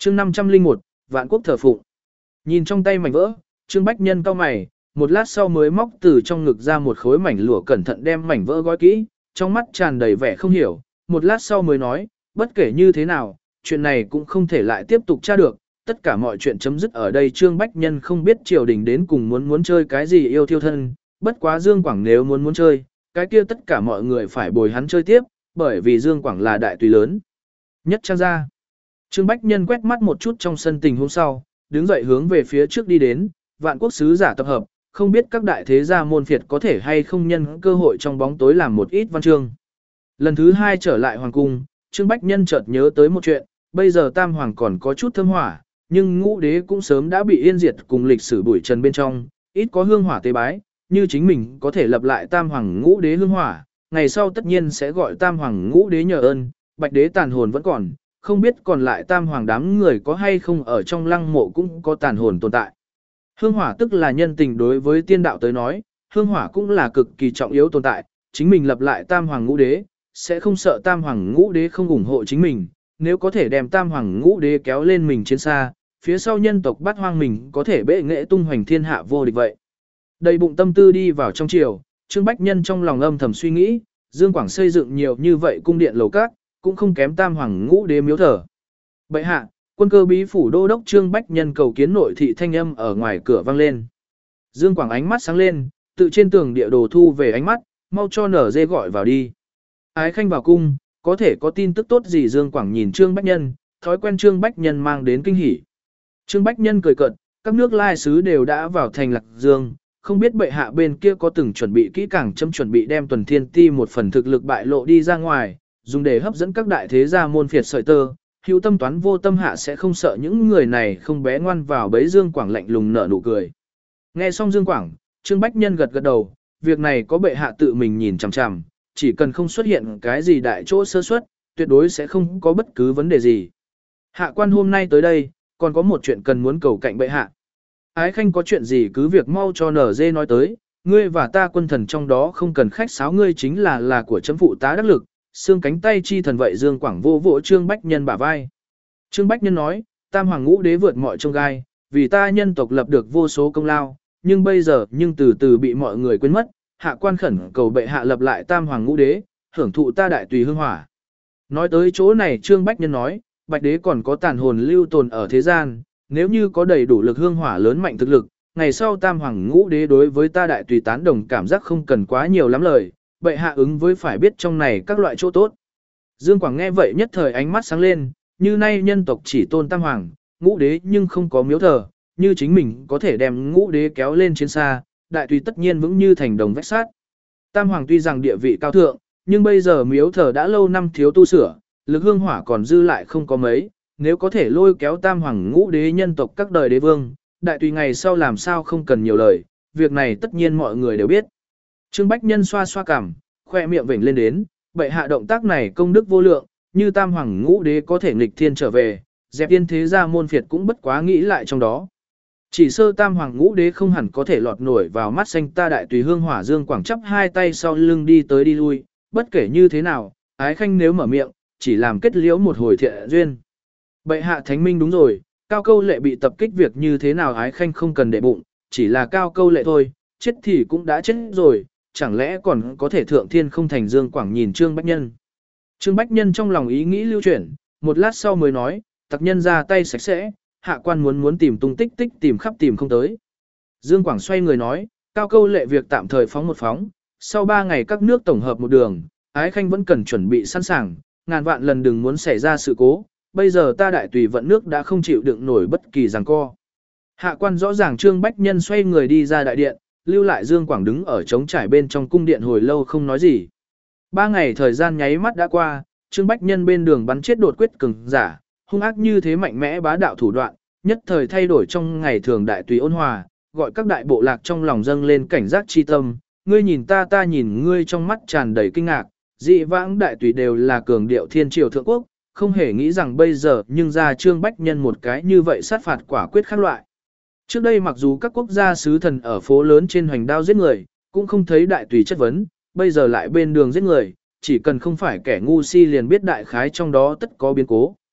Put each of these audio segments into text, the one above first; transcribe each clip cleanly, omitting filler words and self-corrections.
chương 501, Vạn Quốc thờ phụng. Nhìn trong tay mảnh vỡ, Trương Bách Nhân cau mày, một lát sau mới móc từ trong ngực ra một khối mảnh lụa cẩn thận đem mảnh vỡ gói kỹ, trong mắt tràn đầy vẻ không hiểu, một lát sau mới nói, bất kể như thế nào, chuyện này cũng không thể lại tiếp tục tra được, tất cả mọi chuyện chấm dứt ở đây. Trương Bách Nhân không biết triều đình đến cùng muốn chơi cái gì yêu thiêu thân, bất quá Dương Quảng nếu muốn chơi, cái kia tất cả mọi người phải bồi hắn chơi tiếp, bởi vì Dương Quảng là đại tùy lớn nhất trang gia. Trương Bách Nhân quét mắt một chút trong sân tình hôm sau, đứng dậy hướng về phía trước đi đến, Vạn Quốc sứ giả tập hợp, không biết các đại thế gia môn phiệt có thể hay không nhân cơ hội trong bóng tối làm một ít văn chương. Lần thứ 2 trở lại hoàng cung, Trương Bách Nhân chợt nhớ tới một chuyện, bây giờ Tam Hoàng còn có chút thơm hỏa, nhưng Ngũ Đế cũng sớm đã bị yên diệt cùng lịch sử bụi trần bên trong, ít có hương hỏa tế bái, như chính mình có thể lập lại Tam Hoàng Ngũ Đế hương hỏa, ngày sau tất nhiên sẽ gọi Tam Hoàng Ngũ Đế nhờ ơn, Bạch Đế tàn hồn vẫn còn, không biết còn lại Tam Hoàng đám người có hay không ở trong lăng mộ cũng có tàn hồn tồn tại. Hương hỏa tức là nhân tình, đối với tiên đạo tới nói, hương hỏa cũng là cực kỳ trọng yếu tồn tại, chính mình lập lại Tam Hoàng Ngũ Đế, sẽ không sợ Tam Hoàng Ngũ Đế không ủng hộ chính mình, nếu có thể đem Tam Hoàng Ngũ Đế kéo lên mình chiến xa, phía sau nhân tộc Bát Hoang mình có thể bệ nghệ tung hoành thiên hạ vô địch vậy. Đầy bụng tâm tư đi vào trong triều, Trương Bách Nhân trong lòng âm thầm suy nghĩ, Dương Quảng xây dựng nhiều như vậy cung điện lầu các, cũng không kém Tam Hoàng Ngũ Đế miếu thờ. Bệ hạ, quân cơ bí phủ đô đốc Trương Bách Nhân cầu kiến nội thị thanh âm ở ngoài cửa vang lên. Dương Quảng ánh mắt sáng lên, tự trên tường địa đồ thu về ánh mắt, mau cho nở dê gọi vào đi. Ái khanh vào cung, có thể có tin tức tốt gì? Dương Quảng nhìn Trương Bách Nhân, thói quen Trương Bách Nhân mang đến kinh hỉ. Trương Bách Nhân cười cợt, các nước lai sứ đều đã vào thành Lạc Dương, không biết bệ hạ bên kia có từng chuẩn bị kỹ càng châm chuẩn bị đem Tuần Thiên Ti một phần thực lực bại lộ đi ra ngoài, dùng để hấp dẫn các đại thế gia môn phiệt sợi tơ. Hữu tâm toán vô tâm hạ sẽ không sợ những người này không bé ngoan vào bấy. Dương Quảng lạnh lùng nở nụ cười. Nghe xong Dương Quảng, Trương Bách Nhân gật gật đầu, việc này có bệ hạ tự mình nhìn chằm chằm, chỉ cần không xuất hiện cái gì đại chỗ sơ suất, tuyệt đối sẽ không có bất cứ vấn đề gì. Hạ quan hôm nay tới đây, còn có một chuyện cần muốn cầu cạnh bệ hạ. Ái khanh có chuyện gì cứ việc mau cho nở dê nói tới, ngươi và ta quân thần trong đó không cần khách sáo, ngươi chính là của chấm phụ tá đắc lực, xương cánh tay chi thần vậy. Dương Quảng vô vỗ Trương Bách Nhân bả vai. Trương Bách Nhân nói, Tam Hoàng Ngũ Đế vượt mọi chông gai, vì ta nhân tộc lập được vô số công lao, nhưng bây giờ từ từ bị mọi người quên mất, hạ quan khẩn cầu bệ hạ lập lại Tam Hoàng Ngũ Đế, hưởng thụ ta đại tùy hương hỏa. Nói tới chỗ này Trương Bách Nhân nói, Bạch Đế còn có tàn hồn lưu tồn ở thế gian, nếu như có đầy đủ lực hương hỏa lớn mạnh thực lực, ngày sau Tam Hoàng Ngũ Đế đối với ta đại tùy tán đồng cảm giác không cần quá nhiều lắm lời, bệ hạ ứng với phải biết trong này các loại chỗ tốt. Dương Quảng nghe vậy nhất thời ánh mắt sáng lên, như nay nhân tộc chỉ tôn Tam Hoàng, Ngũ Đế nhưng không có miếu thờ, như chính mình có thể đem Ngũ Đế kéo lên chiến xa, đại tùy tất nhiên vững như thành đồng vách sắt. Tam Hoàng tuy rằng địa vị cao thượng, nhưng bây giờ miếu thờ đã lâu năm thiếu tu sửa, lực hương hỏa còn dư lại không có mấy, nếu có thể lôi kéo Tam Hoàng Ngũ Đế nhân tộc các đời đế vương, đại tùy ngày sau làm sao không cần nhiều lời, việc này tất nhiên mọi người đều biết. Trương Bách Nhân xoa xoa cằm, khoe miệng vểnh lên đến, bệ hạ động tác này công đức vô lượng, như Tam Hoàng Ngũ Đế có thể nghịch thiên trở về, dẹp yên thế gia môn phiệt cũng bất quá nghĩ lại trong đó. Chỉ sơ Tam Hoàng Ngũ Đế không hẳn có thể lọt nổi vào mắt xanh ta đại tùy hương hỏa. Dương Quảng chắp hai tay sau lưng đi tới đi lui, bất kể như thế nào, ái khanh nếu mở miệng, chỉ làm kết liễu một hồi thiện duyên. Bệ hạ thánh minh đúng rồi, Cao Câu Lệ bị tập kích việc như thế nào ái khanh không cần để bụng, chỉ là Cao Câu Lệ thôi, chết thì cũng đã chết rồi, chẳng lẽ còn có thể thượng thiên không thành. Dương Quảng nhìn Trương Bách Nhân. Trương Bách Nhân trong lòng ý nghĩ lưu chuyển, một lát sau mới nói, tặc nhân ra tay sạch sẽ, hạ quan muốn tìm tung tích tìm khắp tìm không tới. Dương Quảng xoay người nói, Cao Câu Lệ việc tạm thời phóng một phóng, sau 3 ngày các nước tổng hợp một đường, ái khanh vẫn cần chuẩn bị sẵn sàng, ngàn vạn lần đừng muốn xảy ra sự cố, bây giờ ta đại tùy vận nước đã không chịu đựng nổi bất kỳ giằng co. Hạ quan rõ ràng. Trương Bách Nhân xoay người đi ra đại điện, lưu lại Dương Quảng đứng ở trống trải bên trong cung điện hồi lâu không nói gì. 3 ngày thời gian nháy mắt đã qua, Trương Bách Nhân bên đường bắn chết đột quyết cường giả, hung ác như thế mạnh mẽ bá đạo thủ đoạn, nhất thời thay đổi trong ngày thường đại tùy ôn hòa, gọi các đại bộ lạc trong lòng dâng lên cảnh giác chi tâm, ngươi nhìn ta ta nhìn ngươi, trong mắt tràn đầy kinh ngạc. Dị vãng đại tùy đều là cường điệu thiên triều thượng quốc, không hề nghĩ rằng bây giờ nhưng ra Trương Bách Nhân một cái như vậy sát phạt quả quyết khác loại. Trước đây mặc dù các quốc gia sứ thần ở phố lớn trên hoành đao giết người, cũng không thấy đại tùy chất vấn, bây giờ lại bên đường giết người, chỉ cần không phải kẻ ngu si liền biết đại khái trong đó tất có biến cố.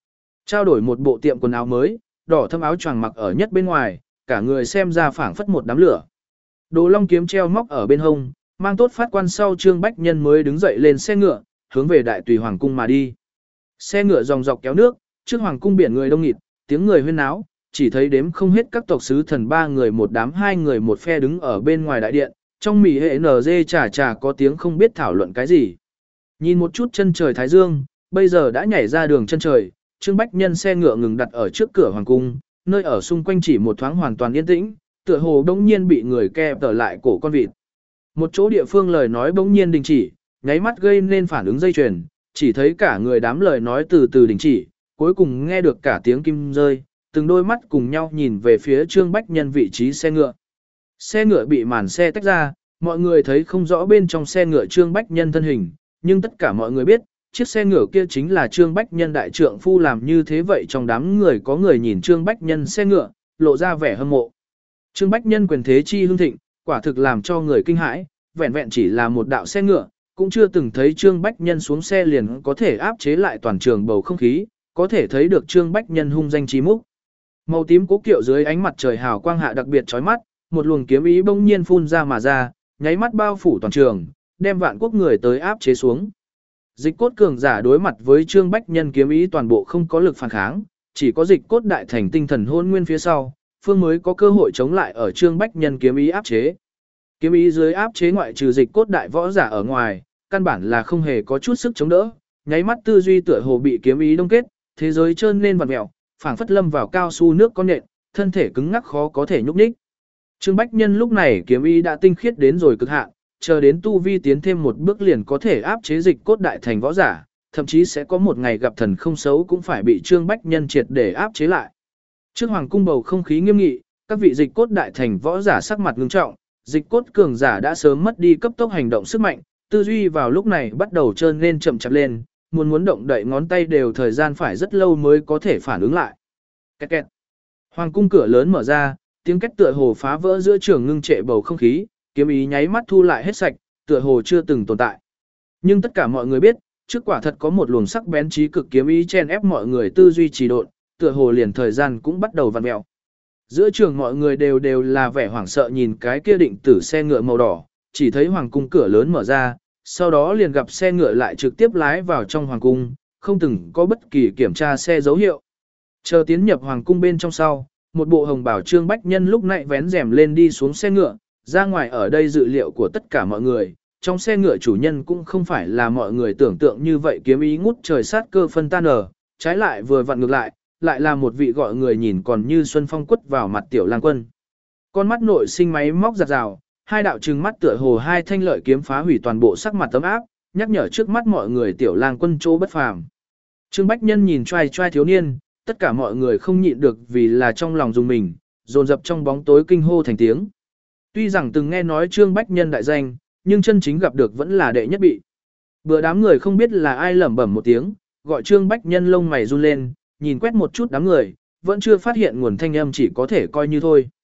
Trao đổi một bộ tiệm quần áo mới, đỏ thâm áo choàng mặc ở nhất bên ngoài, cả người xem ra phảng phất một đám lửa. Đồ long kiếm treo móc ở bên hông, mang tốt phát quan sau Trương Bách Nhân mới đứng dậy lên xe ngựa, hướng về đại tùy hoàng cung mà đi. Xe ngựa dòng dọc kéo nước, trước hoàng cung biển người đông nghịt, tiếng người huyên náo, chỉ thấy đếm không hết các tộc sứ thần 3 người một đám 2 người một phe đứng ở bên ngoài đại điện, trong mỉ hệ NG chà có tiếng không biết thảo luận cái gì. Nhìn một chút chân trời thái dương, bây giờ đã nhảy ra đường chân trời, Trương Bách Nhân xe ngựa ngừng đặt ở trước cửa hoàng cung, nơi ở xung quanh chỉ một thoáng hoàn toàn yên tĩnh, tựa hồ bỗng nhiên bị người kẹp tở lại cổ con vịt. Một chỗ địa phương lời nói bỗng nhiên đình chỉ, nháy mắt gây nên phản ứng dây chuyền, chỉ thấy cả người đám lời nói từ từ đình chỉ, cuối cùng nghe được cả tiếng kim rơi, từng đôi mắt cùng nhau nhìn về phía Trương Bách Nhân vị trí xe ngựa. Xe ngựa bị màn xe tách ra, mọi người thấy không rõ bên trong xe ngựa Trương Bách Nhân thân hình, nhưng tất cả mọi người biết, chiếc xe ngựa kia chính là Trương Bách Nhân đại trượng phu làm như thế vậy trong đám người có người nhìn Trương Bách Nhân xe ngựa, lộ ra vẻ hâm mộ. Trương Bách Nhân quyền thế chi hưng thịnh, quả thực làm cho người kinh hãi, vẹn vẹn chỉ là một đạo xe ngựa, cũng chưa từng thấy Trương Bách Nhân xuống xe liền có thể áp chế lại toàn trường bầu không khí, có thể thấy được Trương Bách Nhân hung danh trí múc. Màu tím cố kiệu dưới ánh mặt trời hào quang hạ đặc biệt chói mắt, một luồng kiếm ý bỗng nhiên phun ra mà ra, nháy mắt bao phủ toàn trường, đem vạn quốc người tới áp chế xuống. Dịch cốt cường giả đối mặt với Trương Bách Nhân kiếm ý toàn bộ không có lực phản kháng, chỉ có dịch cốt đại thành tinh thần hôn nguyên phía sau, phương mới có cơ hội chống lại ở Trương Bách Nhân kiếm ý áp chế. Kiếm ý dưới áp chế ngoại trừ dịch cốt đại võ giả ở ngoài, căn bản là không hề có chút sức chống đỡ, nháy mắt tư duy tựa hồ bị kiếm ý đông kết, thế giới trơn lên vặn mèo, phảng phất lâm vào cao su nước con nện, thân thể cứng ngắc khó có thể nhúc nhích. Trương Bách Nhân lúc này kiếm ý đã tinh khiết đến rồi cực hạn, chờ đến tu vi tiến thêm một bước liền có thể áp chế dịch cốt đại thành võ giả, thậm chí sẽ có một ngày gặp thần không xấu cũng phải bị Trương Bách Nhân triệt để áp chế lại. Trước hoàng cung bầu không khí nghiêm nghị, các vị dịch cốt đại thành võ giả sắc mặt ngưng trọng, dịch cốt cường giả đã sớm mất đi cấp tốc hành động sức mạnh, tư duy vào lúc này bắt đầu trơn lên chậm chạp lên, muốn động đậy ngón tay đều thời gian phải rất lâu mới có thể phản ứng lại. Két két. Hoàng cung cửa lớn mở ra, tiếng két tựa hồ phá vỡ giữa trường ngưng trệ bầu không khí, kiếm ý nháy mắt thu lại hết sạch, tựa hồ chưa từng tồn tại. Nhưng tất cả mọi người biết, trước quả thật có một luồng sắc bén trí cực kiếm ý chen ép mọi người tư duy trì độn, tựa hồ liền thời gian cũng bắt đầu vặn mèo. Giữa trường mọi người đều là vẻ hoảng sợ nhìn cái kia định tử xe ngựa màu đỏ, chỉ thấy hoàng cung cửa lớn mở ra, sau đó liền gặp xe ngựa lại trực tiếp lái vào trong hoàng cung, không từng có bất kỳ kiểm tra xe dấu hiệu. Chờ tiến nhập hoàng cung bên trong sau, một bộ hồng bảo Trương Bách Nhân lúc nãy vén rèm lên đi xuống xe ngựa, ra ngoài ở đây dự liệu của tất cả mọi người, trong xe ngựa chủ nhân cũng không phải là mọi người tưởng tượng như vậy kiếm ý ngút trời sát cơ phân tan ở, trái lại vừa vặn ngược lại là một vị gọi người nhìn còn như xuân phong quất vào mặt tiểu lang quân. Con mắt nội sinh máy móc giật rào, hai đạo trừng mắt tựa hồ hai thanh lợi kiếm phá hủy toàn bộ sắc mặt tấm áp, nhắc nhở trước mắt mọi người tiểu lang quân chỗ bất phàm. Trương Bách Nhân nhìn trai thiếu niên, tất cả mọi người không nhịn được vì là trong lòng dùng mình, dồn dập trong bóng tối kinh hô thành tiếng. Tuy rằng từng nghe nói Trương Bách Nhân đại danh, nhưng chân chính gặp được vẫn là đệ nhất bị. Bữa đám người không biết là ai lẩm bẩm một tiếng, gọi Trương Bách Nhân lông mày run lên, nhìn quét một chút đám người, vẫn chưa phát hiện nguồn thanh âm chỉ có thể coi như thôi.